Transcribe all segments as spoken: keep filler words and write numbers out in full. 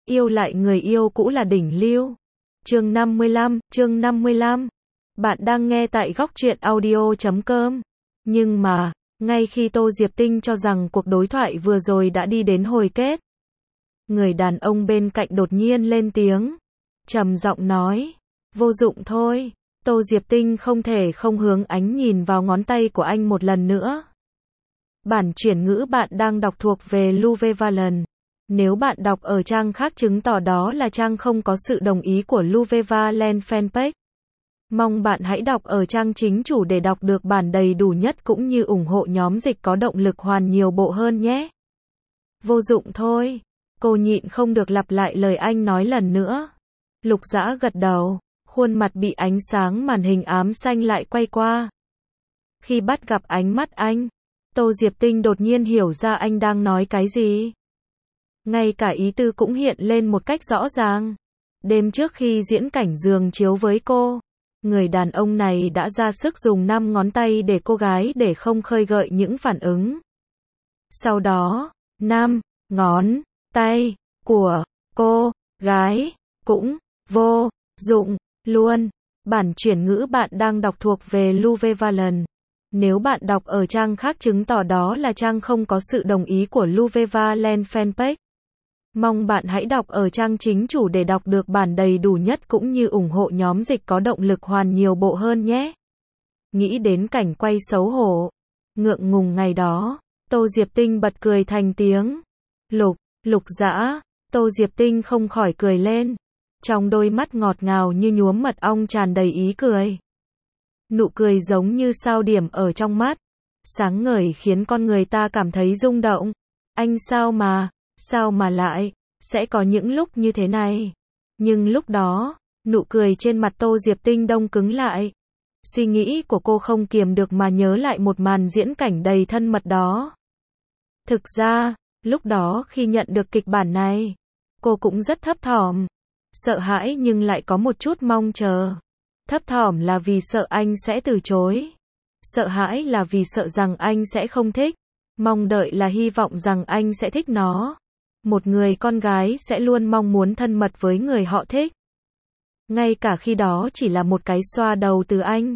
Yêu lại người yêu cũ là đỉnh lưu. Chương năm mươi lăm, chương năm mươi lăm. Bạn đang nghe tại góc truyện audio chấm com. Nhưng mà, ngay khi Tô Diệp Tinh cho rằng cuộc đối thoại vừa rồi đã đi đến hồi kết, người đàn ông bên cạnh đột nhiên lên tiếng, trầm giọng nói, vô dụng thôi. Tô Diệp Tinh không thể không hướng ánh nhìn vào ngón tay của anh một lần nữa. Bản chuyển ngữ bạn đang đọc thuộc về Louve Valen. Nếu bạn đọc ở trang khác chứng tỏ đó là trang không có sự đồng ý của Louve Valen fanpage. Mong bạn hãy đọc ở trang chính chủ để đọc được bản đầy đủ nhất cũng như ủng hộ nhóm dịch có động lực hoàn nhiều bộ hơn nhé. Vô dụng thôi. Cô nhịn không được lặp lại lời anh nói lần nữa. Lục Dã gật đầu, khuôn mặt bị ánh sáng màn hình ám xanh lại quay qua. Khi bắt gặp ánh mắt anh, Tô Diệp Tinh đột nhiên hiểu ra anh đang nói cái gì. Ngay cả ý tư cũng hiện lên một cách rõ ràng. Đêm trước khi diễn cảnh giường chiếu với cô, người đàn ông này đã ra sức dùng năm ngón tay để cô gái để không khơi gợi những phản ứng. Sau đó, năm ngón tay của cô gái cũng vô dụng luôn. Bản chuyển ngữ bạn đang đọc thuộc về Louve Valen. Nếu bạn đọc ở trang khác chứng tỏ đó là trang không có sự đồng ý của Louve Valen fanpage. Mong bạn hãy đọc ở trang chính chủ để đọc được bản đầy đủ nhất cũng như ủng hộ nhóm dịch có động lực hoàn nhiều bộ hơn nhé. Nghĩ đến cảnh quay xấu hổ, ngượng ngùng ngày đó, Tô Diệp Tinh bật cười thành tiếng. Lục, Lục Dã, Tô Diệp Tinh không khỏi cười lên. Trong đôi mắt ngọt ngào như nhuốm mật ong tràn đầy ý cười. Nụ cười giống như sao điểm ở trong mắt, sáng ngời khiến con người ta cảm thấy rung động. Anh sao mà, sao mà lại, sẽ có những lúc như thế này. Nhưng lúc đó, nụ cười trên mặt Tô Diệp Tinh đông cứng lại. Suy nghĩ của cô không kiềm được mà nhớ lại một màn diễn cảnh đầy thân mật đó. Thực ra, lúc đó khi nhận được kịch bản này, cô cũng rất thấp thỏm. Sợ hãi nhưng lại có một chút mong chờ. Thấp thỏm là vì sợ anh sẽ từ chối. Sợ hãi là vì sợ rằng anh sẽ không thích. Mong đợi là hy vọng rằng anh sẽ thích nó. Một người con gái sẽ luôn mong muốn thân mật với người họ thích. Ngay cả khi đó chỉ là một cái xoa đầu từ anh.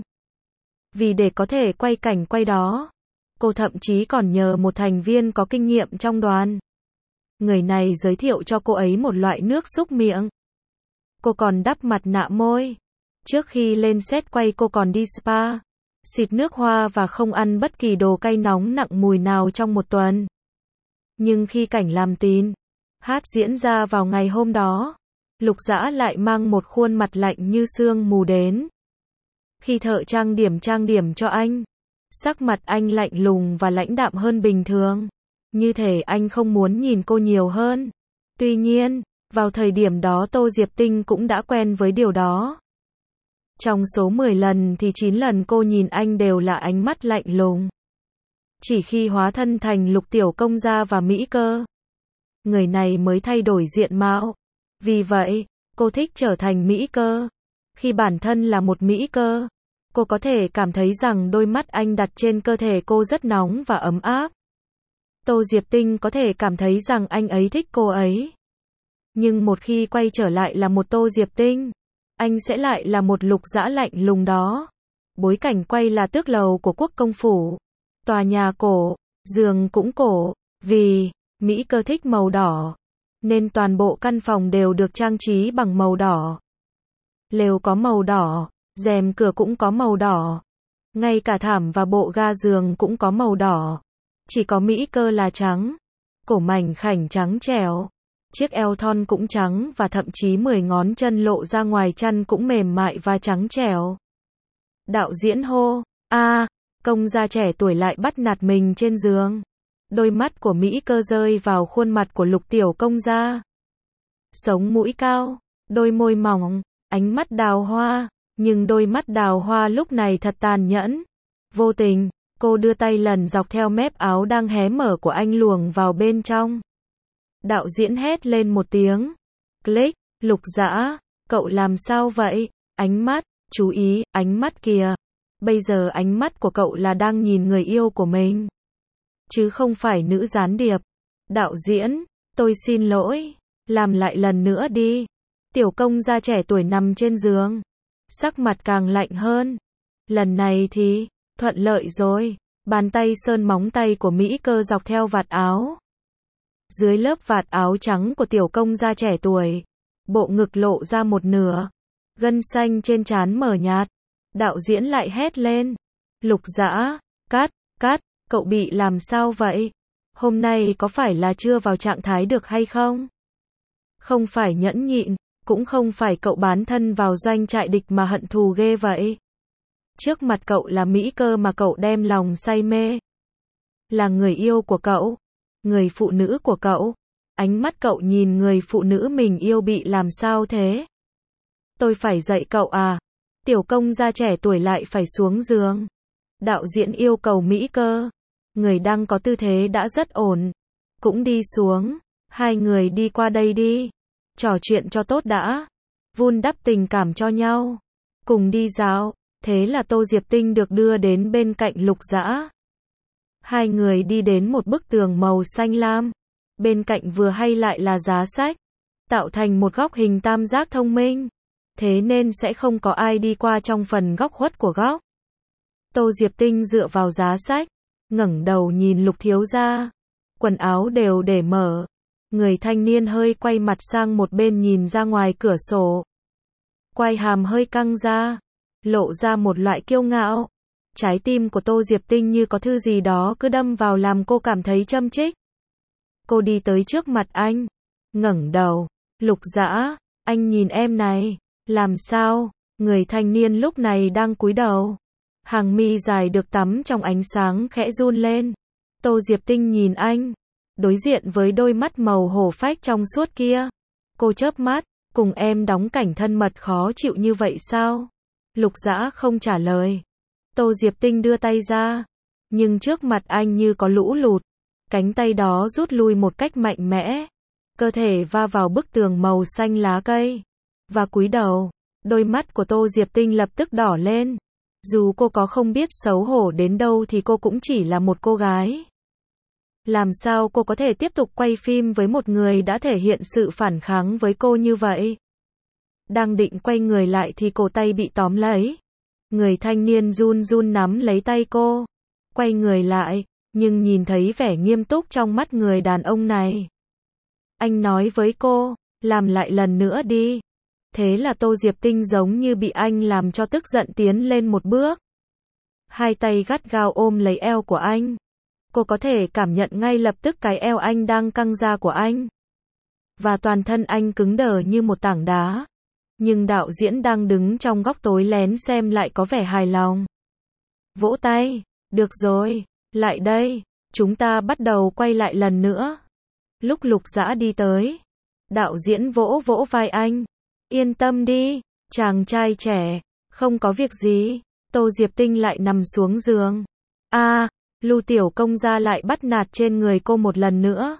Vì để có thể quay cảnh quay đó, cô thậm chí còn nhờ một thành viên có kinh nghiệm trong đoàn. Người này giới thiệu cho cô ấy một loại nước súc miệng. Cô còn đắp mặt nạ môi. Trước khi lên set quay cô còn đi spa, xịt nước hoa và không ăn bất kỳ đồ cay nóng nặng mùi nào trong một tuần. Nhưng khi cảnh làm tin, hát diễn ra vào ngày hôm đó, Lục Dã lại mang một khuôn mặt lạnh như sương mù đến. Khi thợ trang điểm trang điểm cho anh, sắc mặt anh lạnh lùng và lãnh đạm hơn bình thường. Như thể anh không muốn nhìn cô nhiều hơn. Tuy nhiên, vào thời điểm đó Tô Diệp Tinh cũng đã quen với điều đó. Trong số mười lần thì chín lần cô nhìn anh đều là ánh mắt lạnh lùng. Chỉ khi hóa thân thành Lục Tiểu Công gia và Mỹ Cơ, người này mới thay đổi diện mạo. Vì vậy, cô thích trở thành Mỹ Cơ. Khi bản thân là một Mỹ Cơ, cô có thể cảm thấy rằng đôi mắt anh đặt trên cơ thể cô rất nóng và ấm áp. Tô Diệp Tinh có thể cảm thấy rằng anh ấy thích cô ấy. Nhưng một khi quay trở lại là một Tô Diệp Tinh, anh sẽ lại là một Lục Dã lạnh lùng đó. Bối cảnh quay là tước lầu của Quốc công phủ. Tòa nhà cổ, giường cũng cổ. Vì Mỹ Cơ thích màu đỏ, nên toàn bộ căn phòng đều được trang trí bằng màu đỏ. Lều có màu đỏ, rèm cửa cũng có màu đỏ. Ngay cả thảm và bộ ga giường cũng có màu đỏ. Chỉ có Mỹ Cơ là trắng. Cổ mảnh khảnh trắng trẻo. Chiếc eo thon cũng trắng và thậm chí mười ngón chân lộ ra ngoài chăn cũng mềm mại và trắng trẻo. Đạo diễn hô, a, công gia trẻ tuổi lại bắt nạt mình trên giường. Đôi mắt của Mỹ Cơ rơi vào khuôn mặt của Lục Tiểu Công gia. Sống mũi cao, đôi môi mỏng, ánh mắt đào hoa. Nhưng đôi mắt đào hoa lúc này thật tàn nhẫn. Vô tình, cô đưa tay lần dọc theo mép áo đang hé mở của anh luồn vào bên trong. Đạo diễn hét lên một tiếng. Click, Lục Dã, cậu làm sao vậy? Ánh mắt, chú ý, ánh mắt kìa. Bây giờ ánh mắt của cậu là đang nhìn người yêu của mình. Chứ không phải nữ gián điệp. Đạo diễn, tôi xin lỗi. Làm lại lần nữa đi. Tiểu công gia trẻ tuổi nằm trên giường. Sắc mặt càng lạnh hơn. Lần này thì, thuận lợi rồi. Bàn tay sơn móng tay của Mỹ Cơ dọc theo vạt áo. Dưới lớp vạt áo trắng của tiểu công gia trẻ tuổi, bộ ngực lộ ra một nửa. Gân xanh trên trán mở nhạt. Đạo diễn lại hét lên. Lục Dã, cắt, cắt, cậu bị làm sao vậy? Hôm nay có phải là chưa vào trạng thái được hay không? Không phải nhẫn nhịn, cũng không phải cậu bán thân vào doanh trại địch mà hận thù ghê vậy. Trước mặt cậu là Mỹ Cơ mà cậu đem lòng say mê. Là người yêu của cậu, người phụ nữ của cậu. Ánh mắt cậu nhìn người phụ nữ mình yêu bị làm sao thế? Tôi phải dạy cậu à? Tiểu công gia trẻ tuổi lại phải xuống giường. Đạo diễn yêu cầu Mỹ Cơ. Người đang có tư thế đã rất ổn. Cũng đi xuống. Hai người đi qua đây đi. Trò chuyện cho tốt đã. Vun đắp tình cảm cho nhau. Cùng đi dạo. Thế là Tô Diệp Tinh được đưa đến bên cạnh Lục Dã. Hai người đi đến một bức tường màu xanh lam. Bên cạnh vừa hay lại là giá sách. Tạo thành một góc hình tam giác thông minh. Thế nên sẽ không có ai đi qua trong phần góc khuất của góc. Tô Diệp Tinh dựa vào giá sách. Ngẩng đầu nhìn Lục thiếu gia. Quần áo đều để mở. Người thanh niên hơi quay mặt sang một bên nhìn ra ngoài cửa sổ. Quai hàm hơi căng ra. Lộ ra một loại kiêu ngạo. Trái tim của Tô Diệp Tinh như có thứ gì đó cứ đâm vào làm cô cảm thấy châm chích. Cô đi tới trước mặt anh. Ngẩng đầu. Lục Dã, anh nhìn em này. Làm sao? Người thanh niên lúc này đang cúi đầu. Hàng mi dài được tắm trong ánh sáng khẽ run lên. Tô Diệp Tinh nhìn anh. Đối diện với đôi mắt màu hổ phách trong suốt kia. Cô chớp mắt. Cùng em đóng cảnh thân mật khó chịu như vậy sao? Lục Dã không trả lời. Tô Diệp Tinh đưa tay ra. Nhưng trước mặt anh như có lũ lụt. Cánh tay đó rút lui một cách mạnh mẽ. Cơ thể va vào bức tường màu xanh lá cây. Và cúi đầu. Đôi mắt của Tô Diệp Tinh lập tức đỏ lên. Dù cô có không biết xấu hổ đến đâu thì cô cũng chỉ là một cô gái. Làm sao cô có thể tiếp tục quay phim với một người đã thể hiện sự phản kháng với cô như vậy? Đang định quay người lại thì cổ tay bị tóm lấy. Người thanh niên run run nắm lấy tay cô. Quay người lại, nhưng nhìn thấy vẻ nghiêm túc trong mắt người đàn ông này. Anh nói với cô, làm lại lần nữa đi. Thế là Tô Diệp Tinh giống như bị anh làm cho tức giận tiến lên một bước. Hai tay gắt gao ôm lấy eo của anh. Cô có thể cảm nhận ngay lập tức cái eo anh đang căng ra của anh. Và toàn thân anh cứng đờ như một tảng đá. Nhưng đạo diễn đang đứng trong góc tối lén xem lại có vẻ hài lòng. Vỗ tay, được rồi, lại đây, chúng ta bắt đầu quay lại lần nữa. Lúc Lục Dã đi tới, đạo diễn vỗ vỗ vai anh. Yên tâm đi, chàng trai trẻ, không có việc gì. Tô Diệp Tinh lại nằm xuống giường. A, à, Lưu tiểu công gia lại bắt nạt trên người cô một lần nữa.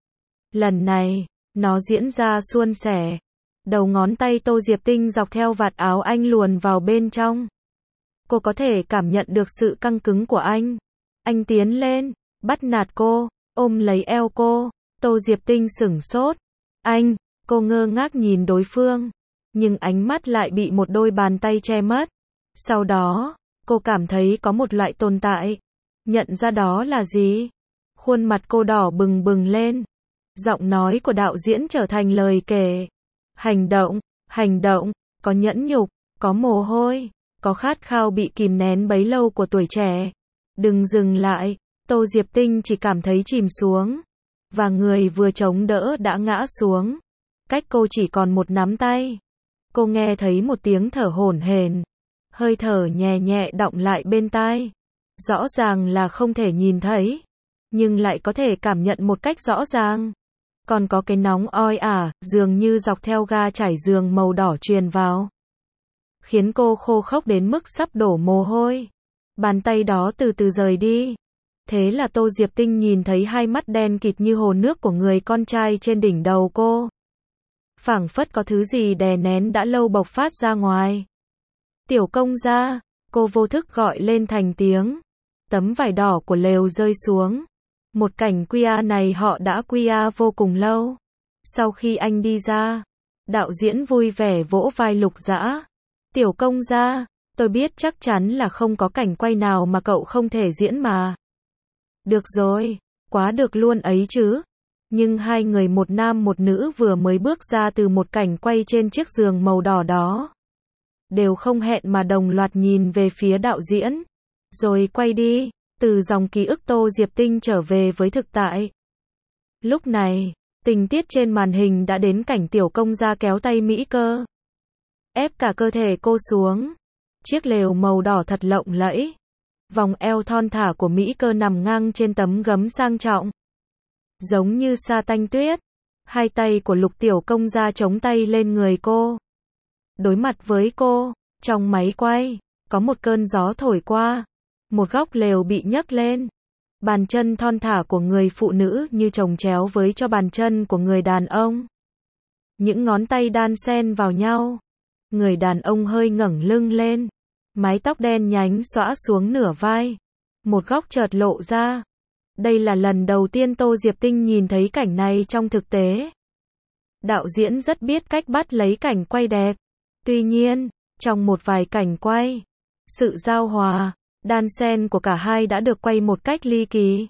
Lần này, nó diễn ra suôn sẻ. Đầu ngón tay Tô Diệp Tinh dọc theo vạt áo anh luồn vào bên trong. Cô có thể cảm nhận được sự căng cứng của anh. Anh tiến lên, bắt nạt cô, ôm lấy eo cô. Tô Diệp Tinh sửng sốt. Anh, cô ngơ ngác nhìn đối phương. Nhưng ánh mắt lại bị một đôi bàn tay che mất. Sau đó, cô cảm thấy có một loại tồn tại. Nhận ra đó là gì? Khuôn mặt cô đỏ bừng bừng lên. Giọng nói của đạo diễn trở thành lời kể. Hành động, hành động, có nhẫn nhục, có mồ hôi, có khát khao bị kìm nén bấy lâu của tuổi trẻ. Đừng dừng lại, Tô Diệp Tinh chỉ cảm thấy chìm xuống. Và người vừa chống đỡ đã ngã xuống. Cách cô chỉ còn một nắm tay. Cô nghe thấy một tiếng thở hổn hển. Hơi thở nhẹ nhẹ đọng lại bên tai. Rõ ràng là không thể nhìn thấy. Nhưng lại có thể cảm nhận một cách rõ ràng. Còn có cái nóng oi ả, dường như dọc theo ga trải giường màu đỏ truyền vào. Khiến cô khô khốc đến mức sắp đổ mồ hôi. Bàn tay đó từ từ rời đi. Thế là Tô Diệp Tinh nhìn thấy hai mắt đen kịt như hồ nước của người con trai trên đỉnh đầu cô. Phảng phất có thứ gì đè nén đã lâu bộc phát ra ngoài. Tiểu công gia, cô vô thức gọi lên thành tiếng. Tấm vải đỏ của lều rơi xuống. Một cảnh quy a này họ đã quy a vô cùng lâu. Sau khi anh đi ra, đạo diễn vui vẻ vỗ vai Lục Dã. Tiểu công gia, tôi biết chắc chắn là không có cảnh quay nào mà cậu không thể diễn mà. Được rồi, quá được luôn ấy chứ. Nhưng hai người một nam một nữ vừa mới bước ra từ một cảnh quay trên chiếc giường màu đỏ đó. Đều không hẹn mà đồng loạt nhìn về phía đạo diễn. Rồi quay đi, từ dòng ký ức Tô Diệp Tinh trở về với thực tại. Lúc này, tình tiết trên màn hình đã đến cảnh tiểu công gia kéo tay Mỹ Cơ. Ép cả cơ thể cô xuống. Chiếc lều màu đỏ thật lộng lẫy. Vòng eo thon thả của Mỹ Cơ nằm ngang trên tấm gấm sang trọng. Giống như sa tanh tuyết. Hai tay của Lục tiểu công gia chống tay lên người cô. Đối mặt với cô, trong máy quay, có một cơn gió thổi qua. Một góc lều bị nhấc lên. Bàn chân thon thả của người phụ nữ như chồng chéo với cho bàn chân của người đàn ông. Những ngón tay đan xen vào nhau. Người đàn ông hơi ngẩng lưng lên. Mái tóc đen nhánh xõa xuống nửa vai. Một góc chợt lộ ra. Đây là lần đầu tiên Tô Diệp Tinh nhìn thấy cảnh này trong thực tế. Đạo diễn rất biết cách bắt lấy cảnh quay đẹp. Tuy nhiên, trong một vài cảnh quay, sự giao hòa, đan xen của cả hai đã được quay một cách ly kỳ.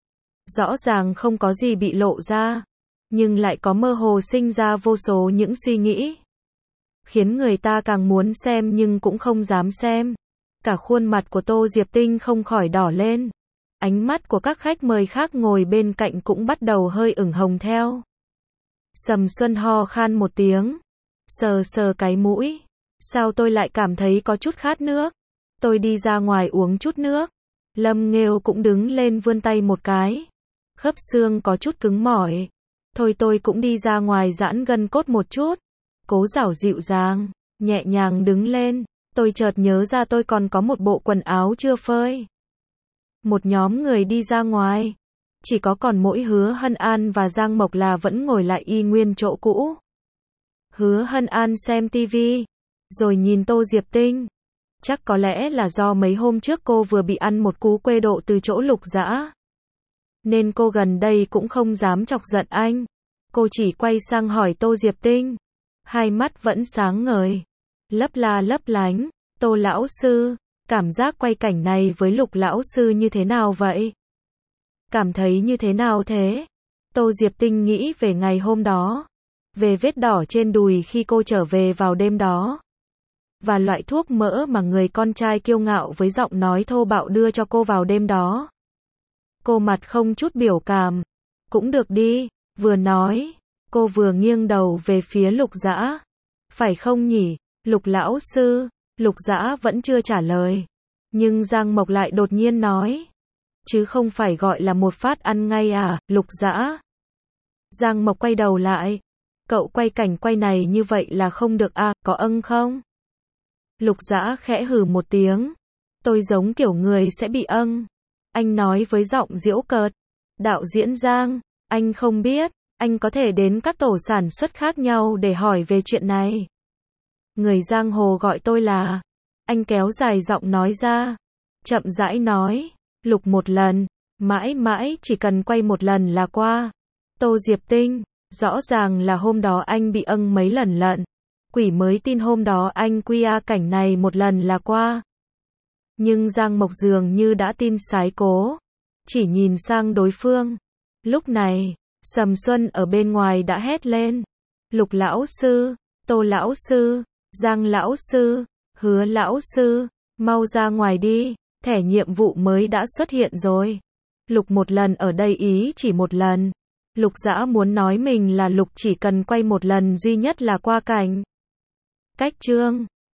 Rõ ràng không có gì bị lộ ra, nhưng lại có mơ hồ sinh ra vô số những suy nghĩ. Khiến người ta càng muốn xem nhưng cũng không dám xem. Cả khuôn mặt của Tô Diệp Tinh không khỏi đỏ lên. Ánh mắt của các khách mời khác ngồi bên cạnh cũng bắt đầu hơi ửng hồng theo. Sầm Xuân ho khan một tiếng. Sờ sờ cái mũi. Sao tôi lại cảm thấy có chút khát nước? Tôi đi ra ngoài uống chút nước. Lâm Nghêu cũng đứng lên vươn tay một cái. Khớp xương có chút cứng mỏi. Thôi tôi cũng đi ra ngoài giãn gân cốt một chút. Cố Giảo dịu dàng, nhẹ nhàng đứng lên. Tôi chợt nhớ ra tôi còn có một bộ quần áo chưa phơi. Một nhóm người đi ra ngoài. Chỉ có còn mỗi Hứa Hân An và Giang Mộc là vẫn ngồi lại y nguyên chỗ cũ. Hứa Hân An xem tivi, rồi nhìn Tô Diệp Tinh. Chắc có lẽ là do mấy hôm trước cô vừa bị ăn một cú quê độ từ chỗ Lục Dã. Nên cô gần đây cũng không dám chọc giận anh. Cô chỉ quay sang hỏi Tô Diệp Tinh. Hai mắt vẫn sáng ngời. Lấp la lấp lánh. Tô lão sư, cảm giác quay cảnh này với Lục lão sư như thế nào vậy? Cảm thấy như thế nào thế? Tô Diệp Tinh nghĩ về ngày hôm đó. Về vết đỏ trên đùi khi cô trở về vào đêm đó. Và loại thuốc mỡ mà người con trai kiêu ngạo với giọng nói thô bạo đưa cho cô vào đêm đó. Cô mặt không chút biểu cảm. Cũng được đi, vừa nói, cô vừa nghiêng đầu về phía Lục Dã. Phải không nhỉ, Lục lão sư? Lục Dã vẫn chưa trả lời. Nhưng Giang Mộc lại đột nhiên nói. Chứ không phải gọi là một phát ăn ngay à, Lục Dã? Giang Mộc quay đầu lại. Cậu quay cảnh quay này như vậy là không được à, có âng không? Lục Dã khẽ hừ một tiếng. Tôi giống kiểu người sẽ bị âng. Anh nói với giọng giễu cợt. Đạo diễn Giang, anh không biết, anh có thể đến các tổ sản xuất khác nhau để hỏi về chuyện này. Người giang hồ gọi tôi là. Anh kéo dài giọng nói ra. Chậm rãi nói. Lục một lần, mãi mãi chỉ cần quay một lần là qua. Tô Diệp Tinh, rõ ràng là hôm đó anh bị âng mấy lần lận. Quỷ mới tin hôm đó anh quy a cảnh này một lần là qua. Nhưng Giang Mộc dường như đã tin sái cố. Chỉ nhìn sang đối phương. Lúc này, Sầm Xuân ở bên ngoài đã hét lên. Lục lão sư, Tô lão sư, Giang lão sư, Hứa lão sư, mau ra ngoài đi, thẻ nhiệm vụ mới đã xuất hiện rồi. Lục một lần ở đây ý chỉ một lần. Lục Dã muốn nói mình là Lục chỉ cần quay một lần duy nhất là qua cảnh. Cách chương